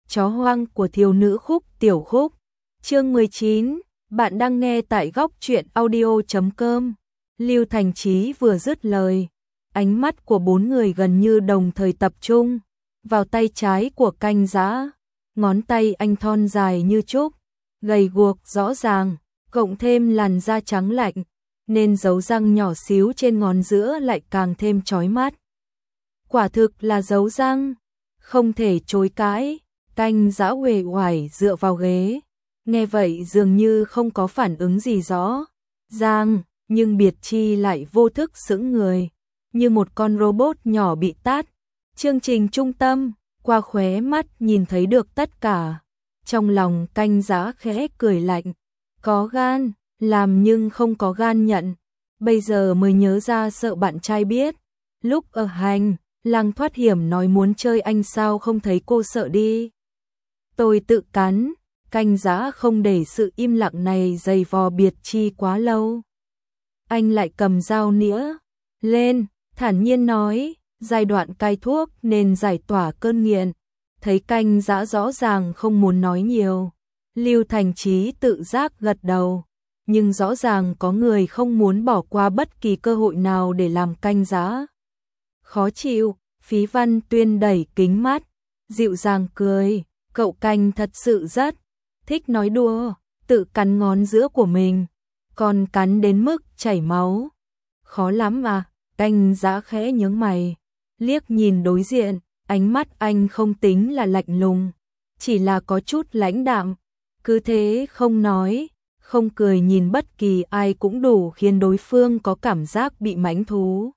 Chó hoang của thiếu nữ Khúc Tiểu Khúc. Chương 19, bạn đang nghe tại góc truyện audio.com. Lưu Thành Chí vừa dứt lời, ánh mắt của bốn người gần như đồng thời tập trung vào tay trái của Canh Dã. Ngón tay anh thon dài như trúc, gầy guộc rõ ràng, cộng thêm làn da trắng lạnh, nên dấu răng nhỏ xíu trên ngón giữa lại càng thêm chói mắt. Quả thực là dấu răng, không thể chối cãi. Canh Dã uể oải dựa vào ghế, nghe vậy dường như không có phản ứng gì rõ ràng, nhưng Biệt Chi lại vô thức sững người, như một con robot nhỏ bị tát. Chương trình trung tâm, qua khóe mắt nhìn thấy được tất cả. Trong lòng Canh Dã khẽ cười lạnh, có gan làm nhưng không có gan nhận. Bây giờ mới nhớ ra sợ bạn trai biết, lúc ở hành lang thoát hiểm nói muốn chơi anh sao không thấy cô sợ đi. Tôi tự cắn. Canh Dã không để sự im lặng này dày vò Biệt Chi quá lâu. Anh lại cầm dao nĩa lên, thản nhiên nói, giai đoạn cai thuốc nên giải tỏa cơn nghiện. Thấy Canh Dã rõ ràng không muốn nói nhiều, Lưu Thành Chí tự giác gật đầu, nhưng rõ ràng có người không muốn bỏ qua bất kỳ cơ hội nào để làm Canh Dã khó chịu. Phí Văn Tuyên đẩy kính mắt, dịu dàng cười, cậu Canh thật sự rất thích nói đùa, tự cắn ngón giữa của mình, còn cắn đến mức chảy máu. Khó lắm à? Canh Dã khẽ nhướng mày, liếc nhìn đối diện, ánh mắt anh không tính là lạnh lùng, chỉ là có chút lãnh đạm. Cứ thế không nói, không cười nhìn bất kỳ ai cũng đủ khiến đối phương có cảm giác bị mãnh thú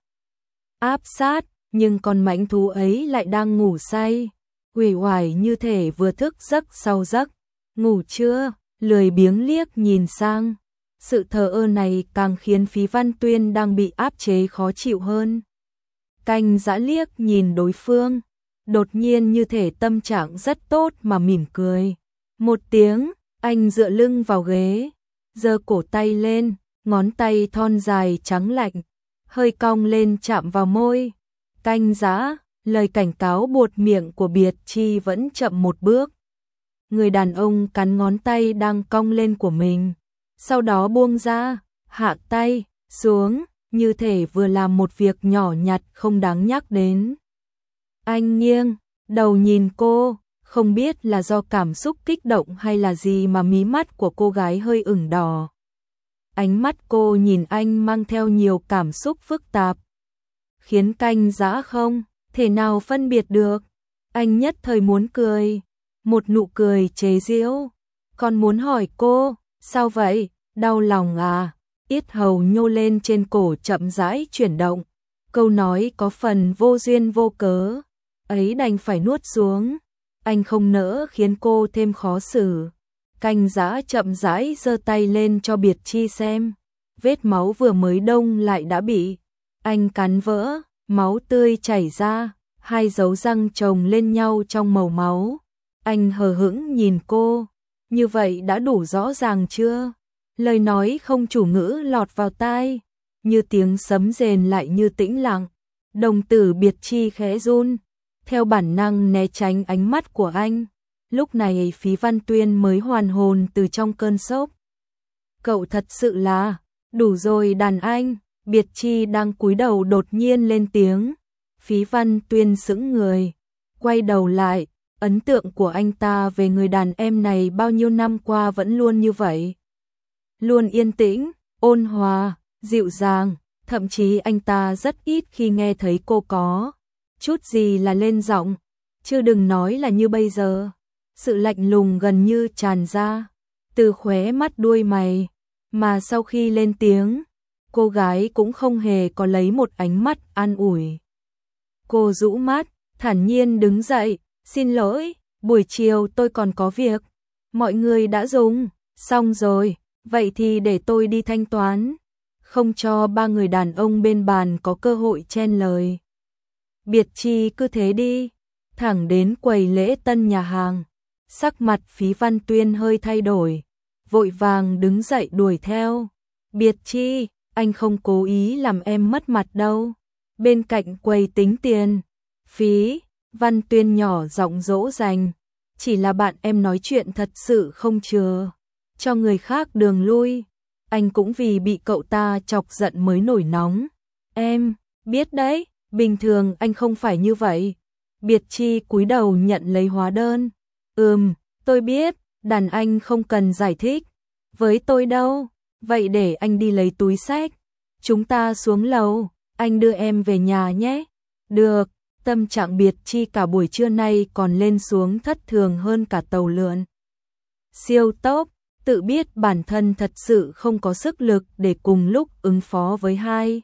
áp sát, nhưng con mãnh thú ấy lại đang ngủ say, uể oải như thể vừa thức giấc sau giấc. Ngủ chưa? Lười biếng liếc nhìn sang. Sự thờ ơ này càng khiến Phí Văn Tuyên đang bị áp chế khó chịu hơn. Canh Dã liếc nhìn đối phương, đột nhiên như thể tâm trạng rất tốt mà mỉm cười. Một tiếng, anh dựa lưng vào ghế, giơ cổ tay lên, ngón tay thon dài trắng lạnh, hơi cong lên chạm vào môi. Canh Dã, lời cảnh cáo buột miệng của Biệt Chi vẫn chậm một bước. Người đàn ông cắn ngón tay đang cong lên của mình, sau đó buông ra, hạ tay xuống, như thể vừa làm một việc nhỏ nhặt không đáng nhắc đến. Anh nghiêng đầu nhìn cô, không biết là do cảm xúc kích động hay là gì mà mí mắt của cô gái hơi ửng đỏ. Ánh mắt cô nhìn anh mang theo nhiều cảm xúc phức tạp, khiến Canh Dã không thể nào phân biệt được. Anh nhất thời muốn cười, một nụ cười chế giễu, còn muốn hỏi cô, sao vậy, đau lòng à? Yết hầu nhô lên trên cổ chậm rãi chuyển động, câu nói có phần vô duyên vô cớ ấy đành phải nuốt xuống. Anh không nỡ khiến cô thêm khó xử. Canh Dã chậm rãi giơ tay lên cho Biệt Chi xem, vết máu vừa mới đông lại đã bị anh cắn vỡ, máu tươi chảy ra, hai dấu răng chồng lên nhau trong màu máu. Anh hờ hững nhìn cô, như vậy đã đủ rõ ràng chưa? Lời nói không chủ ngữ lọt vào tai, như tiếng sấm rền lại như tĩnh lặng. Đồng tử Biệt Chi khẽ run, theo bản năng né tránh ánh mắt của anh. Lúc này Phí Văn Tuyên mới hoàn hồn từ trong cơn sốc. Cậu thật sự là, đủ rồi đàn anh. Biệt Chi đang cúi đầu đột nhiên lên tiếng. Phí Văn Tuyên sững người, quay đầu lại, ấn tượng của anh ta về người đàn em này bao nhiêu năm qua vẫn luôn như vậy. Luôn yên tĩnh, ôn hòa, dịu dàng, thậm chí anh ta rất ít khi nghe thấy cô có chút gì là lên giọng, chứ đừng nói là như bây giờ. Sự lạnh lùng gần như tràn ra từ khóe mắt đuôi mày, mà sau khi lên tiếng, cô gái cũng không hề có lấy một ánh mắt an ủi. Cô rũ mắt, thản nhiên đứng dậy, xin lỗi, buổi chiều tôi còn có việc. Mọi người đã dùng xong rồi, vậy thì để tôi đi thanh toán. Không cho ba người đàn ông bên bàn có cơ hội chen lời. Biệt Chi cứ thế đi, thẳng đến quầy lễ tân nhà hàng. Sắc mặt Phí Văn Tuyên hơi thay đổi, vội vàng đứng dậy đuổi theo. Biệt Chi, anh không cố ý làm em mất mặt đâu. Bên cạnh quầy tính tiền, Phí Văn Tuyên nhỏ giọng dỗ dành, Chỉ là bạn em nói chuyện thật sự không chừa cho người khác đường lui. Anh cũng vì bị cậu ta chọc giận mới nổi nóng. Em biết đấy, bình thường anh không phải như vậy. Biệt Chi cúi đầu nhận lấy hóa đơn. Tôi biết, đàn anh không cần giải thích. Với tôi đâu, vậy để anh đi lấy túi xách. Chúng ta xuống lầu, anh đưa em về nhà nhé. Được, tâm trạng Biệt Chi cả buổi trưa nay còn lên xuống thất thường hơn cả tàu lượn siêu tốc, tự biết bản thân thật sự không có sức lực để cùng lúc ứng phó với hai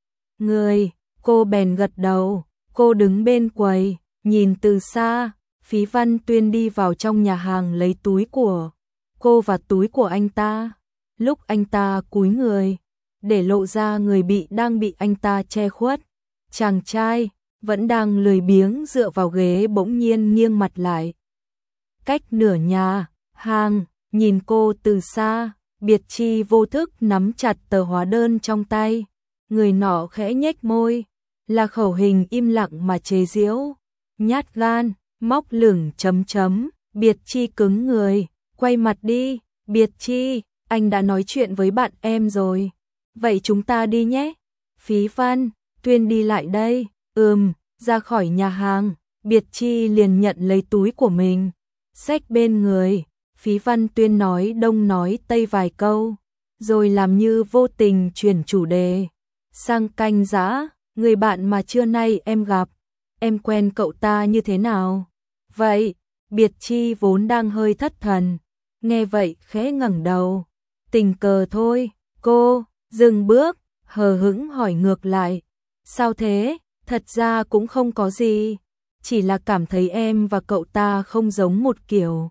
người. Cô bèn gật đầu, cô đứng bên quầy, nhìn từ xa, Phí Văn Tuyên đi vào trong nhà hàng lấy túi của cô và túi của anh ta. Lúc anh ta cúi người, để lộ ra người đang bị anh ta che khuất. Chàng trai, vẫn đang lười biếng dựa vào ghế bỗng nhiên nghiêng mặt lại. Cách nửa nhà, hàng, nhìn cô từ xa, Biệt Chi vô thức nắm chặt tờ hóa đơn trong tay. Người nọ khẽ nhếch môi, là khẩu hình im lặng mà chế giễu. Nhát gan, móc lửng chấm chấm, Biệt Chi cứng người, quay mặt đi. Biệt Chi, anh đã nói chuyện với bạn em rồi. Vậy chúng ta đi nhé. Phí Văn Tuyên đi lại đây. Ra khỏi nhà hàng, Biệt Chi liền nhận lấy túi của mình, xách bên người. Phí Văn Tuyên nói đông nói tây vài câu, rồi làm như vô tình chuyển chủ đề sang canh giã. Người bạn mà trưa nay em gặp, em quen cậu ta như thế nào? Vậy, Biệt Chi vốn đang hơi thất thần, nghe vậy khẽ ngẩng đầu. Tình cờ thôi. Cô dừng bước, hờ hững hỏi ngược lại. Sao thế? Thật ra cũng không có gì, chỉ là cảm thấy em và cậu ta không giống một kiểu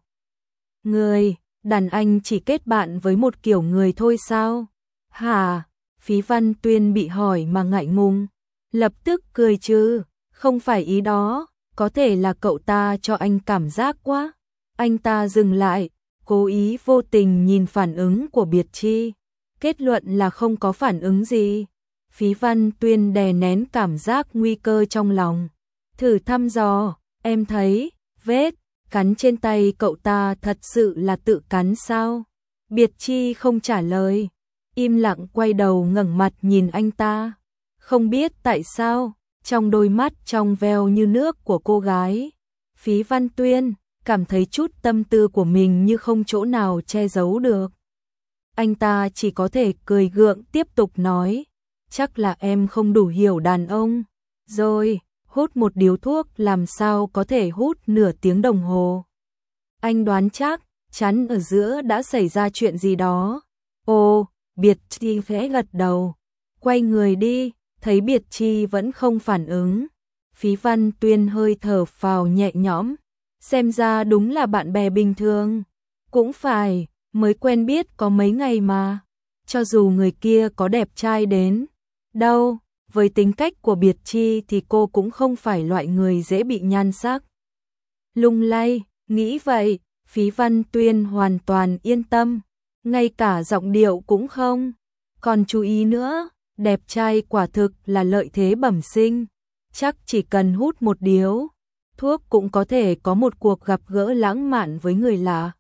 người. Đàn anh chỉ kết bạn với một kiểu người thôi sao? Hả? Phí Văn Tuyên bị hỏi mà ngại ngùng, lập tức cười chứ, không phải ý đó, có thể là cậu ta cho anh cảm giác quá. Anh ta dừng lại, cố ý vô tình nhìn phản ứng của Biệt Chi, kết luận là không có phản ứng gì. Phí Văn Tuyên đè nén cảm giác nguy cơ trong lòng, thử thăm dò, em thấy vết cắn trên tay cậu ta thật sự là tự cắn sao? Biệt Chi không trả lời, im lặng quay đầu ngẩng mặt nhìn anh ta. Không biết tại sao, trong đôi mắt trong veo như nước của cô gái, Phí Văn Tuyên cảm thấy chút tâm tư của mình như không chỗ nào che giấu được. Anh ta chỉ có thể cười gượng tiếp tục nói, chắc là em không đủ hiểu đàn ông. Rồi, hút một điếu thuốc làm sao có thể hút nửa tiếng đồng hồ. Anh đoán chắc chắn ở giữa đã xảy ra chuyện gì đó. Ồ, Biệt Chi khẽ gật đầu, quay người đi, thấy Biệt Chi vẫn không phản ứng. Phí Văn Tuyên hơi thở phào nhẹ nhõm, xem ra đúng là bạn bè bình thường. Cũng phải, mới quen biết có mấy ngày mà. Cho dù người kia có đẹp trai đến đâu, với tính cách của Biệt Chi thì cô cũng không phải loại người dễ bị nhan sắc lung lay. Nghĩ vậy, Phí Văn Tuyên hoàn toàn yên tâm, ngay cả giọng điệu cũng không còn chú ý nữa. Đẹp trai quả thực là lợi thế bẩm sinh, chắc chỉ cần hút một điếu thuốc cũng có thể có một cuộc gặp gỡ lãng mạn với người lạ.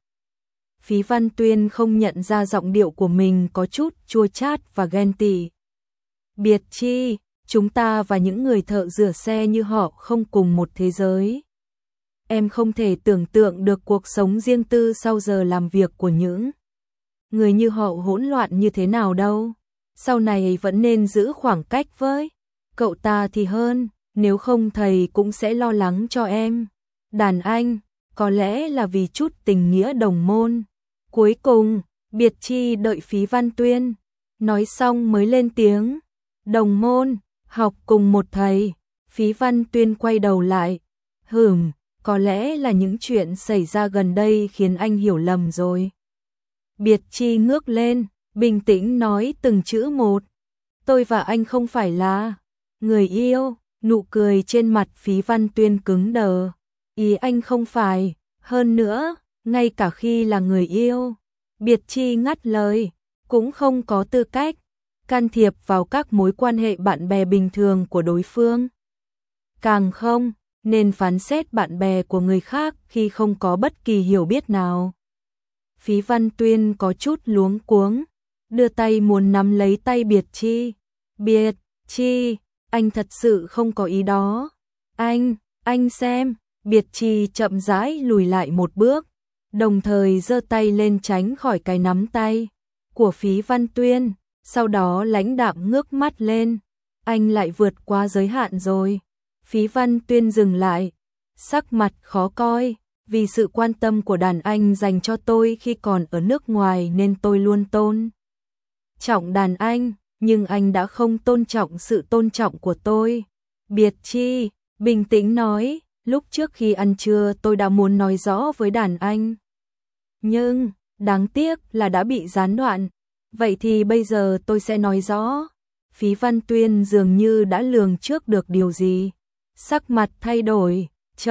Phí Văn Tuyên không nhận ra giọng điệu của mình có chút chua chát và ghen tị. Biệt Chi, chúng ta và những người thợ rửa xe như họ không cùng một thế giới. Em không thể tưởng tượng được cuộc sống riêng tư sau giờ làm việc của những người như họ hỗn loạn như thế nào đâu. Sau này vẫn nên giữ khoảng cách với cậu ta thì hơn, nếu không thầy cũng sẽ lo lắng cho em. Đàn anh, có lẽ là vì chút tình nghĩa đồng môn. Cuối cùng, Biệt Chi đợi Phí Văn Tuyên nói xong mới lên tiếng. Đồng môn, học cùng một thầy. Phí Văn Tuyên quay đầu lại. Có lẽ là những chuyện xảy ra gần đây khiến anh hiểu lầm rồi. Biệt Chi ngước lên, bình tĩnh nói từng chữ một. Tôi và anh không phải là người yêu. Nụ cười trên mặt Phí Văn Tuyên cứng đờ. Ý anh không phải, hơn nữa, ngay cả khi là người yêu, Biệt Chi ngắt lời, cũng không có tư cách can thiệp vào các mối quan hệ bạn bè bình thường của đối phương. Càng không nên phán xét bạn bè của người khác khi không có bất kỳ hiểu biết nào. Phí Văn Tuyên có chút luống cuống, đưa tay muốn nắm lấy tay Biệt Chi. Biệt Chi, anh thật sự không có ý đó. Anh xem, Biệt Chi chậm rãi lùi lại một bước, đồng thời giơ tay lên tránh khỏi cái nắm tay của Phí Văn Tuyên, sau đó lãnh đạm ngước mắt lên. Anh lại vượt qua giới hạn rồi. Phí Văn Tuyên dừng lại, sắc mặt khó coi, vì sự quan tâm của đàn anh dành cho tôi khi còn ở nước ngoài nên tôi luôn tôn trọng đàn anh, nhưng anh đã không tôn trọng sự tôn trọng của tôi. Biệt Chi bình tĩnh nói, lúc trước khi ăn trưa tôi đã muốn nói rõ với đàn anh. Nhưng, đáng tiếc là đã bị gián đoạn. Vậy thì bây giờ tôi sẽ nói rõ. Phí Văn Tuyên dường như đã lường trước được điều gì. Sắc mặt thay đổi,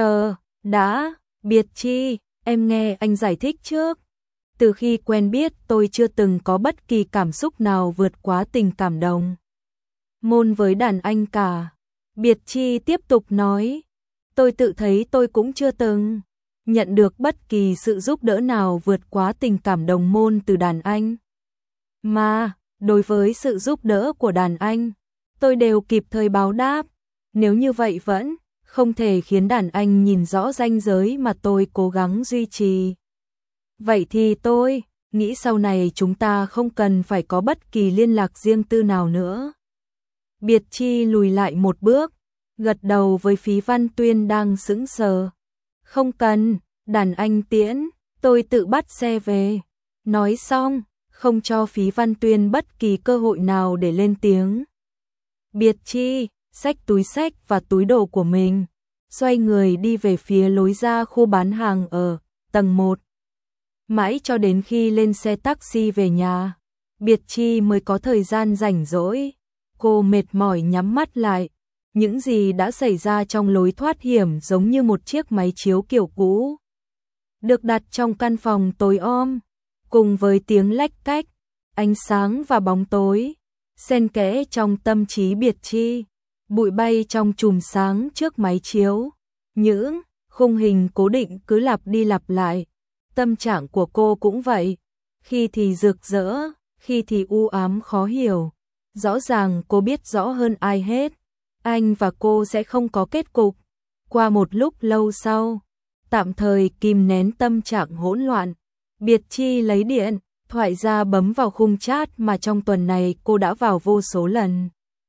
đã, Biệt Chi, em nghe anh giải thích trước. Từ khi quen biết tôi chưa từng có bất kỳ cảm xúc nào vượt quá tình cảm đồng môn với đàn anh cả. Biệt Chi tiếp tục nói, tôi tự thấy tôi cũng chưa từng nhận được bất kỳ sự giúp đỡ nào vượt quá tình cảm đồng môn từ đàn anh. Mà, đối với sự giúp đỡ của đàn anh, tôi đều kịp thời báo đáp. Nếu như vậy vẫn không thể khiến đàn anh nhìn rõ ranh giới mà tôi cố gắng duy trì. Vậy thì tôi nghĩ sau này chúng ta không cần phải có bất kỳ liên lạc riêng tư nào nữa. Biệt Chi lùi lại một bước, gật đầu với Phí Văn Tuyên đang sững sờ. Không cần, đàn anh tiễn, tôi tự bắt xe về. Nói xong, không cho Phí Văn Tuyên bất kỳ cơ hội nào để lên tiếng. Biệt Chi xách túi xách và túi đồ của mình, xoay người đi về phía lối ra khu bán hàng ở tầng 1. Mãi cho đến khi lên xe taxi về nhà, Biệt Chi mới có thời gian rảnh rỗi. Cô mệt mỏi nhắm mắt lại. Những gì đã xảy ra trong lối thoát hiểm giống như một chiếc máy chiếu kiểu cũ, được đặt trong căn phòng tối om, cùng với tiếng lách cách, ánh sáng và bóng tối, xen kẽ trong tâm trí Biệt Chi. Bụi bay trong chùm sáng trước máy chiếu, những khung hình cố định cứ lặp đi lặp lại. Tâm trạng của cô cũng vậy, khi thì rực rỡ, khi thì u ám khó hiểu. Rõ ràng cô biết rõ hơn ai hết, anh và cô sẽ không có kết cục. Qua một lúc lâu sau, tạm thời kìm nén tâm trạng hỗn loạn, Biệt Chi lấy điện thoại ra bấm vào khung chat mà trong tuần này cô đã vào vô số lần.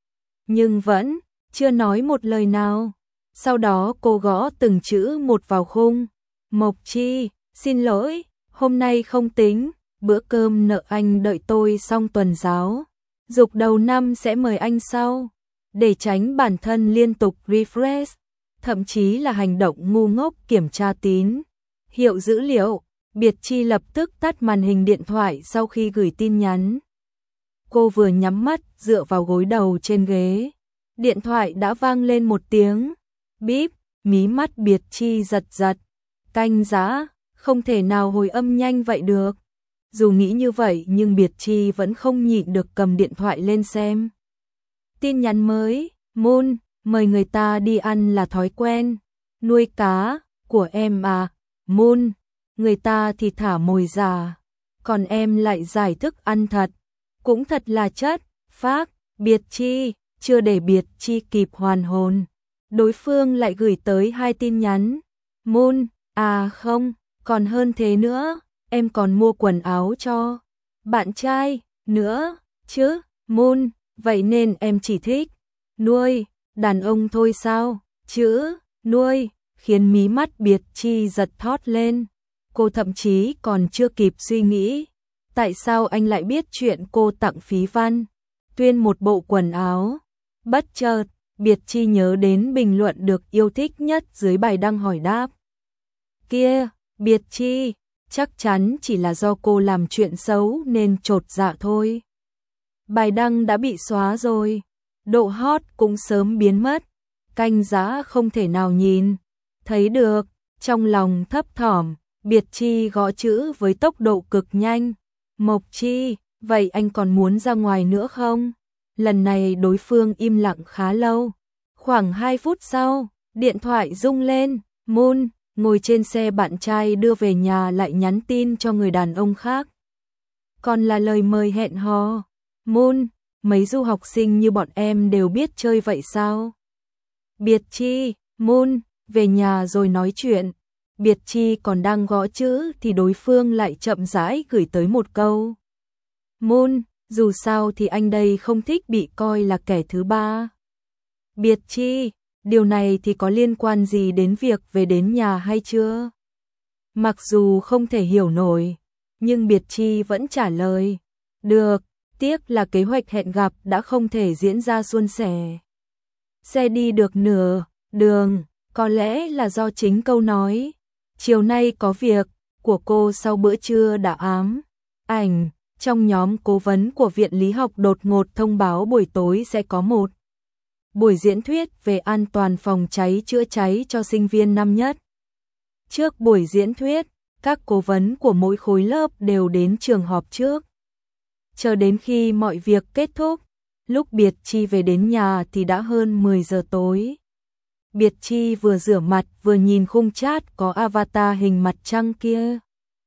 Nhưng vẫn chưa nói một lời nào. Sau đó cô gõ từng chữ một vào khung. Mộc Chi, xin lỗi, hôm nay không tính, bữa cơm nợ anh đợi tôi xong tuần giáo dục đầu năm sẽ mời anh sau. Để tránh bản thân liên tục refresh, thậm chí là hành động ngu ngốc kiểm tra tín hiệu dữ liệu, Biệt Chi lập tức tắt màn hình điện thoại sau khi gửi tin nhắn. Cô vừa nhắm mắt dựa vào gối đầu trên ghế, điện thoại đã vang lên một tiếng bíp, mí mắt Biệt Chi giật giật. Canh giá, không thể nào hồi âm nhanh vậy được. Dù nghĩ như vậy nhưng Biệt Chi vẫn không nhịn được cầm điện thoại lên xem. Tin nhắn mới, Moon, mời người ta đi ăn là thói quen nuôi cá của em à. Moon, người ta thì thả mồi già, còn em lại giải thức ăn thật, cũng thật là chất phác. Biệt Chi, chưa để Biệt Chi kịp hoàn hồn, đối phương lại gửi tới 2 tin nhắn. Moon, à không, còn hơn thế nữa, em còn mua quần áo cho bạn trai nữa chứ. Moon, vậy nên em chỉ thích nuôi đàn ông thôi sao? Chữ nuôi khiến mí mắt Biệt Chi giật thót lên. Cô thậm chí còn chưa kịp suy nghĩ tại sao anh lại biết chuyện cô tặng Phí Văn Tuyên một bộ quần áo. Bất chợt, Biệt Chi nhớ đến bình luận được yêu thích nhất dưới bài đăng hỏi đáp. Kia, Biệt Chi, chắc chắn chỉ là do cô làm chuyện xấu nên chột dạ thôi. Bài đăng đã bị xóa rồi, độ hot cũng sớm biến mất. Canh giá không thể nào nhìn thấy được, trong lòng thấp thỏm, Biệt Chi gõ chữ với tốc độ cực nhanh. Mộc Chi, vậy anh còn muốn ra ngoài nữa không? Lần này đối phương im lặng khá lâu. Khoảng 2 phút sau, Điện thoại rung lên, Moon, ngồi trên xe bạn trai đưa về nhà lại nhắn tin cho người đàn ông khác. Còn là lời mời hẹn hò. Moon, mấy du học sinh như bọn em đều biết chơi vậy sao? Biệt Chi, Moon, về nhà rồi nói chuyện. Biệt Chi còn đang gõ chữ thì đối phương lại chậm rãi gửi tới một câu. Moon, dù sao thì anh đây không thích bị coi là kẻ thứ ba. Biệt Chi, điều này thì có liên quan gì đến việc về đến nhà hay chưa? Mặc dù không thể hiểu nổi, nhưng Biệt Chi vẫn trả lời. Được, tiếc là kế hoạch hẹn gặp đã không thể diễn ra suôn sẻ. Xe đi được nửa đường, có lẽ là do chính câu nói. Chiều nay có việc, của cô sau bữa trưa đã ám. Ảnh, trong nhóm cố vấn của Viện Lý học đột ngột thông báo buổi tối sẽ có một buổi diễn thuyết về an toàn phòng cháy chữa cháy cho sinh viên năm nhất. Trước buổi diễn thuyết, các cố vấn của mỗi khối lớp đều đến trường họp trước. Chờ đến khi mọi việc kết thúc, lúc Biệt Chi về đến nhà thì đã hơn 10 giờ tối. Biệt Chi vừa rửa mặt vừa nhìn khung chat có avatar hình mặt trăng kia.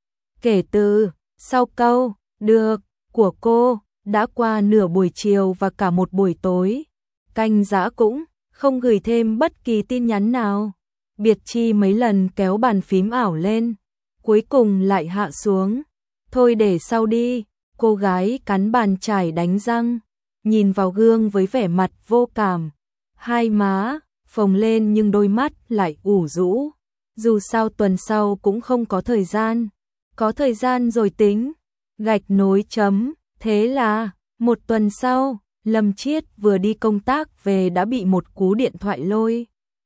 Kể từ sau câu được của cô, đã qua nửa buổi chiều và cả một buổi tối. Canh Dã cũng không gửi thêm bất kỳ tin nhắn nào. Biệt Chi mấy lần kéo bàn phím ảo lên, cuối cùng lại hạ xuống. Thôi để sau đi, cô gái cắn bàn chải đánh răng, nhìn vào gương với vẻ mặt vô cảm. Hai má phồng lên nhưng đôi mắt lại ủ rũ. Dù sao tuần sau cũng không có thời gian. Có thời gian rồi tính. Gạch nối chấm. Thế là, một tuần sau, Lâm Chiết vừa đi công tác về đã bị một cú điện thoại lôi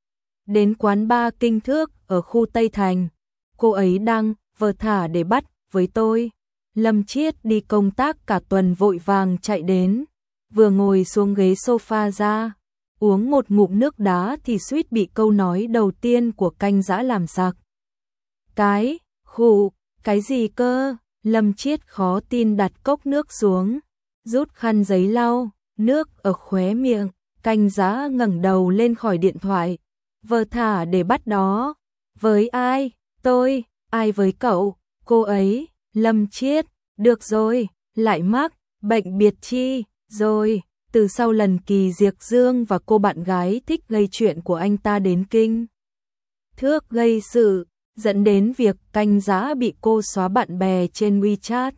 đến quán bar Kinh Thước ở khu Tây Thành. Cô ấy đang vờ thả để bắt với tôi. Lâm Chiết đi công tác cả tuần vội vàng chạy đến, vừa ngồi xuống ghế sofa ra, uống một ngụm nước đá thì suýt bị câu nói đầu tiên của Canh Dã làm sặc. Cái gì cơ? Lâm Chiết khó tin đặt cốc nước xuống, rút khăn giấy lau nước ở khóe miệng. Canh Dã ngẩng đầu lên khỏi điện thoại. Vờ thả để bắt đó. Với ai? Tôi. Ai với cậu? Cô ấy. Lâm Chiết. Được rồi, lại mắc bệnh Biệt Chi rồi. Từ sau lần Kỳ Diệc Dương và cô bạn gái thích gây chuyện của anh ta đến Kinh Thước gây sự, dẫn đến việc Canh Dã bị cô xóa bạn bè trên WeChat.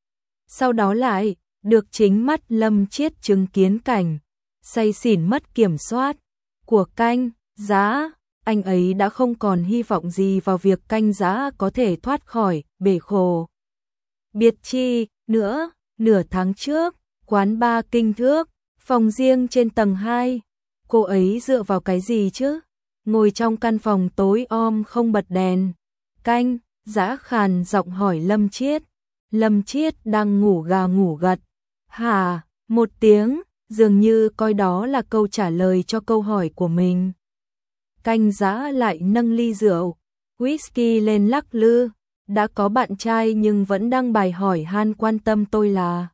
Sau đó lại được chính mắt Lâm Chiết chứng kiến cảnh say xỉn mất kiểm soát của Canh Dã. Anh ấy đã không còn hy vọng gì vào việc Canh Dã có thể thoát khỏi bể khổ Biệt Chi nữa. Nửa tháng trước, quán bar Kinh Thước, phòng riêng trên tầng 2. Cô ấy dựa vào cái gì chứ? Ngồi trong căn phòng tối om không bật đèn. Canh Dã khàn giọng hỏi Lâm Chiết. Lâm Chiết đang ngủ gà ngủ gật. Hả? Một tiếng, dường như coi đó là câu trả lời cho câu hỏi của mình. Canh Dã lại nâng ly rượu whisky lên lắc lư. Đã có bạn trai nhưng vẫn đăng bài hỏi han quan tâm tôi là.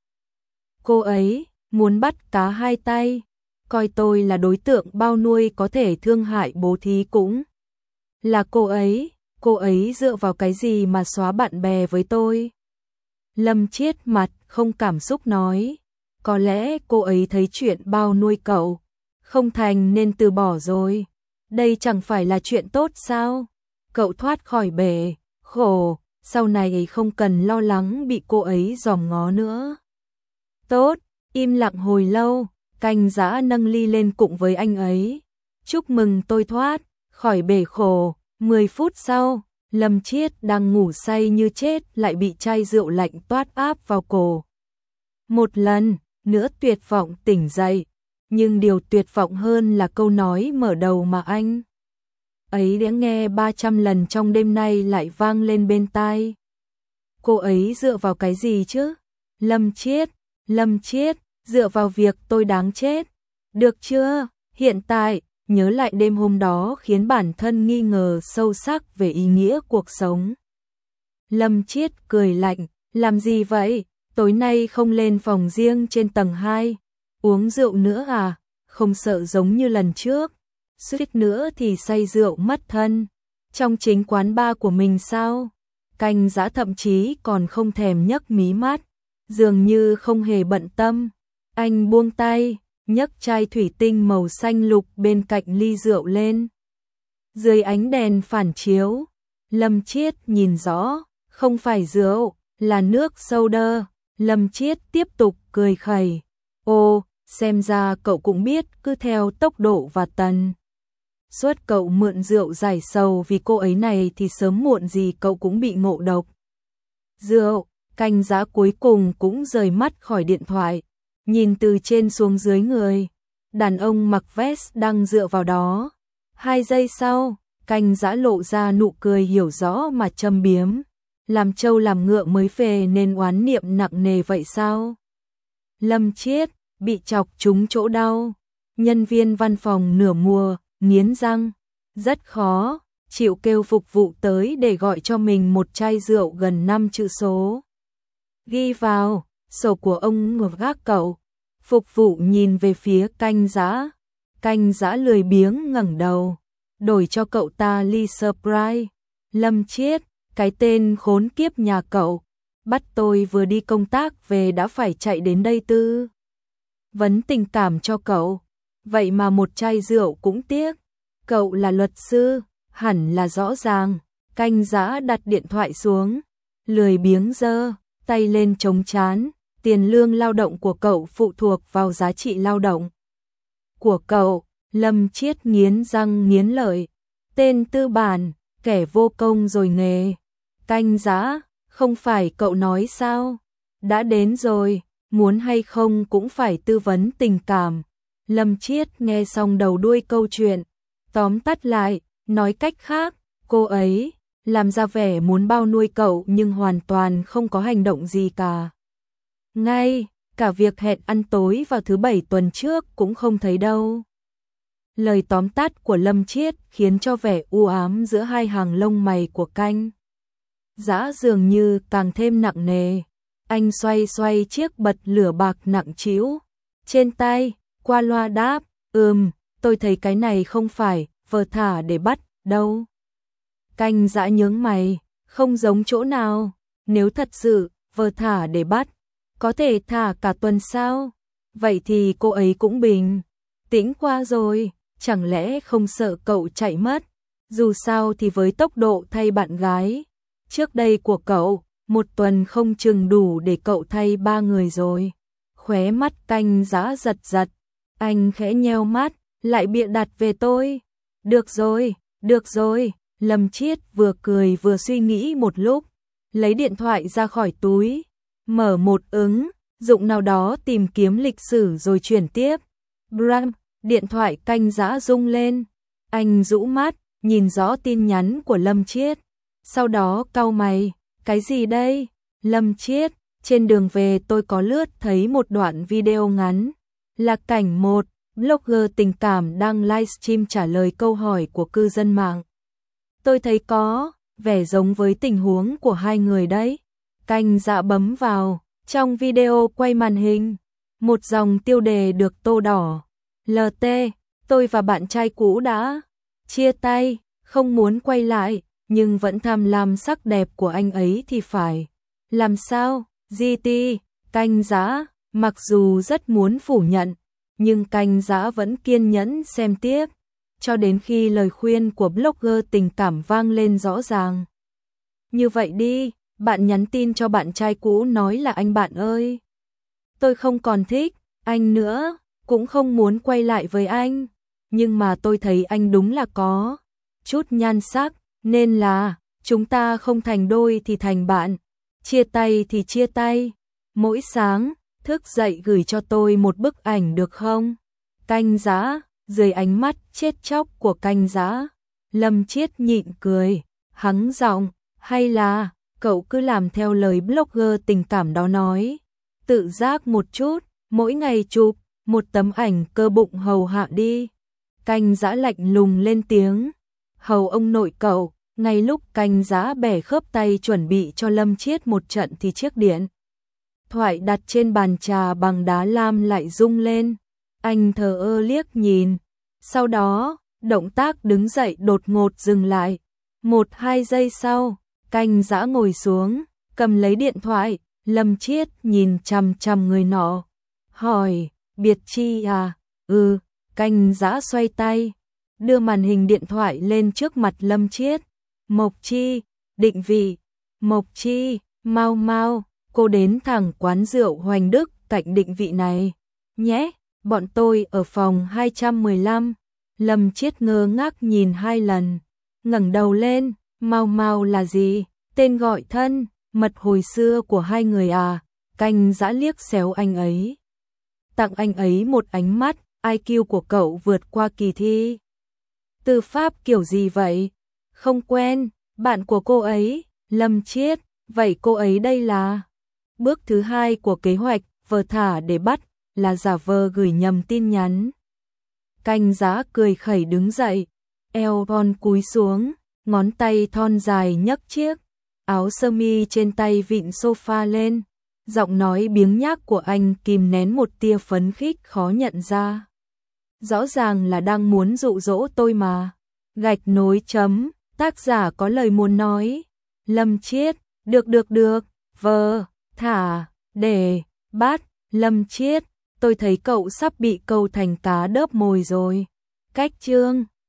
Cô ấy muốn bắt cá hai tay, coi tôi là đối tượng bao nuôi có thể thương hại bố thí cũng là cô ấy dựa vào cái gì mà xóa bạn bè với tôi? Lâm Chiết mặt không cảm xúc nói, có lẽ cô ấy thấy chuyện bao nuôi cậu không thành nên từ bỏ rồi. Đây chẳng phải là chuyện tốt sao? Cậu thoát khỏi bể khổ, sau này không cần lo lắng bị cô ấy dòm ngó nữa. Tốt. Im lặng hồi lâu, Canh Dã nâng ly lên cùng với anh ấy. Chúc mừng tôi thoát khỏi bể khổ. 10 phút sau, Lâm Chiết đang ngủ say như chết lại bị chai rượu lạnh toát áp vào cổ. Một lần nữa tuyệt vọng tỉnh dậy, nhưng điều tuyệt vọng hơn là câu nói mở đầu mà anh ấy đã nghe 300 lần trong đêm nay lại vang lên bên tai. Cô ấy dựa vào cái gì chứ? Lâm Chiết, dựa vào việc tôi đáng chết. Được chưa? Hiện tại, nhớ lại đêm hôm đó khiến bản thân nghi ngờ sâu sắc về ý nghĩa cuộc sống. Lâm Chiết cười lạnh, làm gì vậy? Tối nay không lên phòng riêng trên tầng 2, uống rượu nữa à? Không sợ giống như lần trước. suýt nữa thì say rượu mất thân. Trong chính quán bar của mình sao? Canh Dã thậm chí còn không thèm nhấc mí mắt, dường như không hề bận tâm. Anh buông tay, nhấc chai thủy tinh màu xanh lục bên cạnh ly rượu lên. Dưới ánh đèn phản chiếu, Lâm Chiết nhìn rõ, không phải rượu, là nước soda. Lâm Chiết tiếp tục cười khẩy. Ô, xem ra cậu cũng biết cứ theo tốc độ và tần suất cậu mượn rượu giải sầu vì cô ấy này thì sớm muộn gì cậu cũng bị ngộ độc rượu. Canh Dã cuối cùng cũng rời mắt khỏi điện thoại, nhìn từ trên xuống dưới người đàn ông mặc vest đang dựa vào đó. 2 giây sau, Canh Dã lộ ra nụ cười hiểu rõ mà châm biếm. Làm trâu làm ngựa mới về nên oán niệm nặng nề vậy sao? Lâm Chiết bị chọc trúng chỗ đau. Nhân viên văn phòng nửa mùa, nghiến răng. Rất khó, chịu kêu phục vụ tới để gọi cho mình một chai rượu gần 5 chữ số. Ghi vào, sổ của ông ngược gác cậu. Phục vụ nhìn về phía Canh Dã. Canh Dã lười biếng ngẩng đầu. Đổi cho cậu ta ly Sprite. Lâm Chiết, cái tên khốn kiếp nhà cậu, bắt tôi vừa đi công tác về đã phải chạy đến đây tư vấn tình cảm cho cậu. Vậy mà một chai rượu cũng tiếc. Cậu là luật sư, hẳn là rõ ràng. Canh Dã đặt điện thoại xuống, lười biếng giơ tay lên chống trán. Tiền lương lao động của cậu phụ thuộc vào giá trị lao động của cậu. Lâm Chiết nghiến răng nghiến lợi. Tên tư bản, kẻ vô công rồi nghề. Canh Dã, không phải cậu nói sao? Đã đến rồi, muốn hay không cũng phải tư vấn tình cảm. Lâm Chiết nghe xong đầu đuôi câu chuyện, tóm tắt lại, nói cách khác, cô ấy làm ra vẻ muốn bao nuôi cậu nhưng hoàn toàn không có hành động gì cả. Ngay cả việc hẹn ăn tối vào thứ 7 tuần trước cũng không thấy đâu. Lời tóm tắt của Lâm Chiết khiến cho vẻ u ám giữa hai hàng lông mày của Canh Dã dường như càng thêm nặng nề. Anh xoay xoay chiếc bật lửa bạc nặng trĩu trên tay, qua loa đáp, tôi thấy cái này không phải vờ thả để bắt đâu. Canh Dã nhướng mày, không giống chỗ nào. Nếu thật sự vờ thả để bắt, có thể thả cả tuần sao? Vậy thì cô ấy cũng bình tĩnh qua rồi, chẳng lẽ không sợ cậu chạy mất? Dù sao thì với tốc độ thay bạn gái trước đây của cậu, 1 tuần không chừng đủ để cậu thay 3 người rồi. Khóe mắt Canh Dã giật giật, anh khẽ nheo mắt, lại bịa đặt về tôi. Được rồi, Lâm Chiết vừa cười vừa suy nghĩ một lúc, lấy điện thoại ra khỏi túi, mở một ứng dụng nào đó tìm kiếm lịch sử rồi chuyển tiếp. Bram, điện thoại Canh Dã rung lên. Anh rũ mắt, nhìn rõ tin nhắn của Lâm Chiết. Sau đó cau mày, cái gì đây? Lâm Chiết, trên đường về tôi có lướt thấy một đoạn video ngắn. Là cảnh một blogger tình cảm đang livestream trả lời câu hỏi của cư dân mạng. Tôi thấy có vẻ giống với tình huống của hai người đấy. Canh Dã bấm vào, trong video quay màn hình, một dòng tiêu đề được tô đỏ. LT, tôi và bạn trai cũ đã chia tay, không muốn quay lại, nhưng vẫn tham lam sắc đẹp của anh ấy thì phải. Làm sao? GT, Canh Dã, mặc dù rất muốn phủ nhận, nhưng Canh Dã vẫn kiên nhẫn xem tiếp, cho đến khi lời khuyên của blogger tình cảm vang lên rõ ràng. Như vậy đi, bạn nhắn tin cho bạn trai cũ nói là anh bạn ơi, tôi không còn thích anh nữa, cũng không muốn quay lại với anh, nhưng mà tôi thấy anh đúng là có chút nhan sắc, nên là chúng ta không thành đôi thì thành bạn, chia tay thì chia tay. Mỗi sáng thức dậy gửi cho tôi một bức ảnh được không? Canh Dã, dưới ánh mắt chết chóc của Canh Dã, Lâm Chiết nhịn cười, hắng giọng, hay là cậu cứ làm theo lời blogger tình cảm đó nói, tự giác một chút, mỗi ngày chụp một tấm ảnh cơ bụng hầu hạ đi. Canh Dã lạnh lùng lên tiếng, hầu ông nội cậu. Ngay lúc Canh Dã bẻ khớp tay chuẩn bị cho Lâm Chiết một trận thì chiếc điện thoại đặt trên bàn trà bằng đá lam lại rung lên. Anh thờ ơ liếc nhìn, sau đó Động tác đứng dậy đột ngột dừng lại. 1-2 giây sau, Canh Dã ngồi xuống, cầm lấy điện thoại, Lâm Chiết nhìn chằm chằm người nọ, hỏi, Biệt Chi à? Ừ, Canh Dã xoay tay, đưa màn hình điện thoại lên trước mặt Lâm Chiết. Mộc Chi, định vị. Mộc Chi, mau mau, cô đến thẳng quán rượu Hoành Đức cạnh định vị này nhé, bọn tôi ở phòng 215. Lâm Chiết ngơ ngác nhìn 2 lần, ngẩng đầu lên, mau mau là gì? Tên gọi thân, mật hồi xưa của 2 người à? Canh Dã liếc xéo anh ấy, tặng anh ấy một ánh mắt, IQ của cậu vượt qua kỳ thi tư pháp kiểu gì vậy? Không quen, bạn của cô ấy. Lâm Chiết, vậy cô ấy đây là? Bước thứ 2 của kế hoạch vờ thả để bắt là giả vờ gửi nhầm tin nhắn. Canh Dã cười khẩy đứng dậy, eo thon cúi xuống, ngón tay thon dài nhấc chiếc áo sơ mi trên tay vịn sofa lên. Giọng nói biếng nhác của anh kìm nén một tia phấn khích khó nhận ra. Rõ ràng là đang muốn dụ dỗ tôi mà. Gạch nối chấm, tác giả có lời muốn nói. Lâm Chiết, được, vờ, thả, để, bắt. Lâm Chiết, tôi thấy cậu sắp bị câu thành cá đớp mồi rồi. Cách chương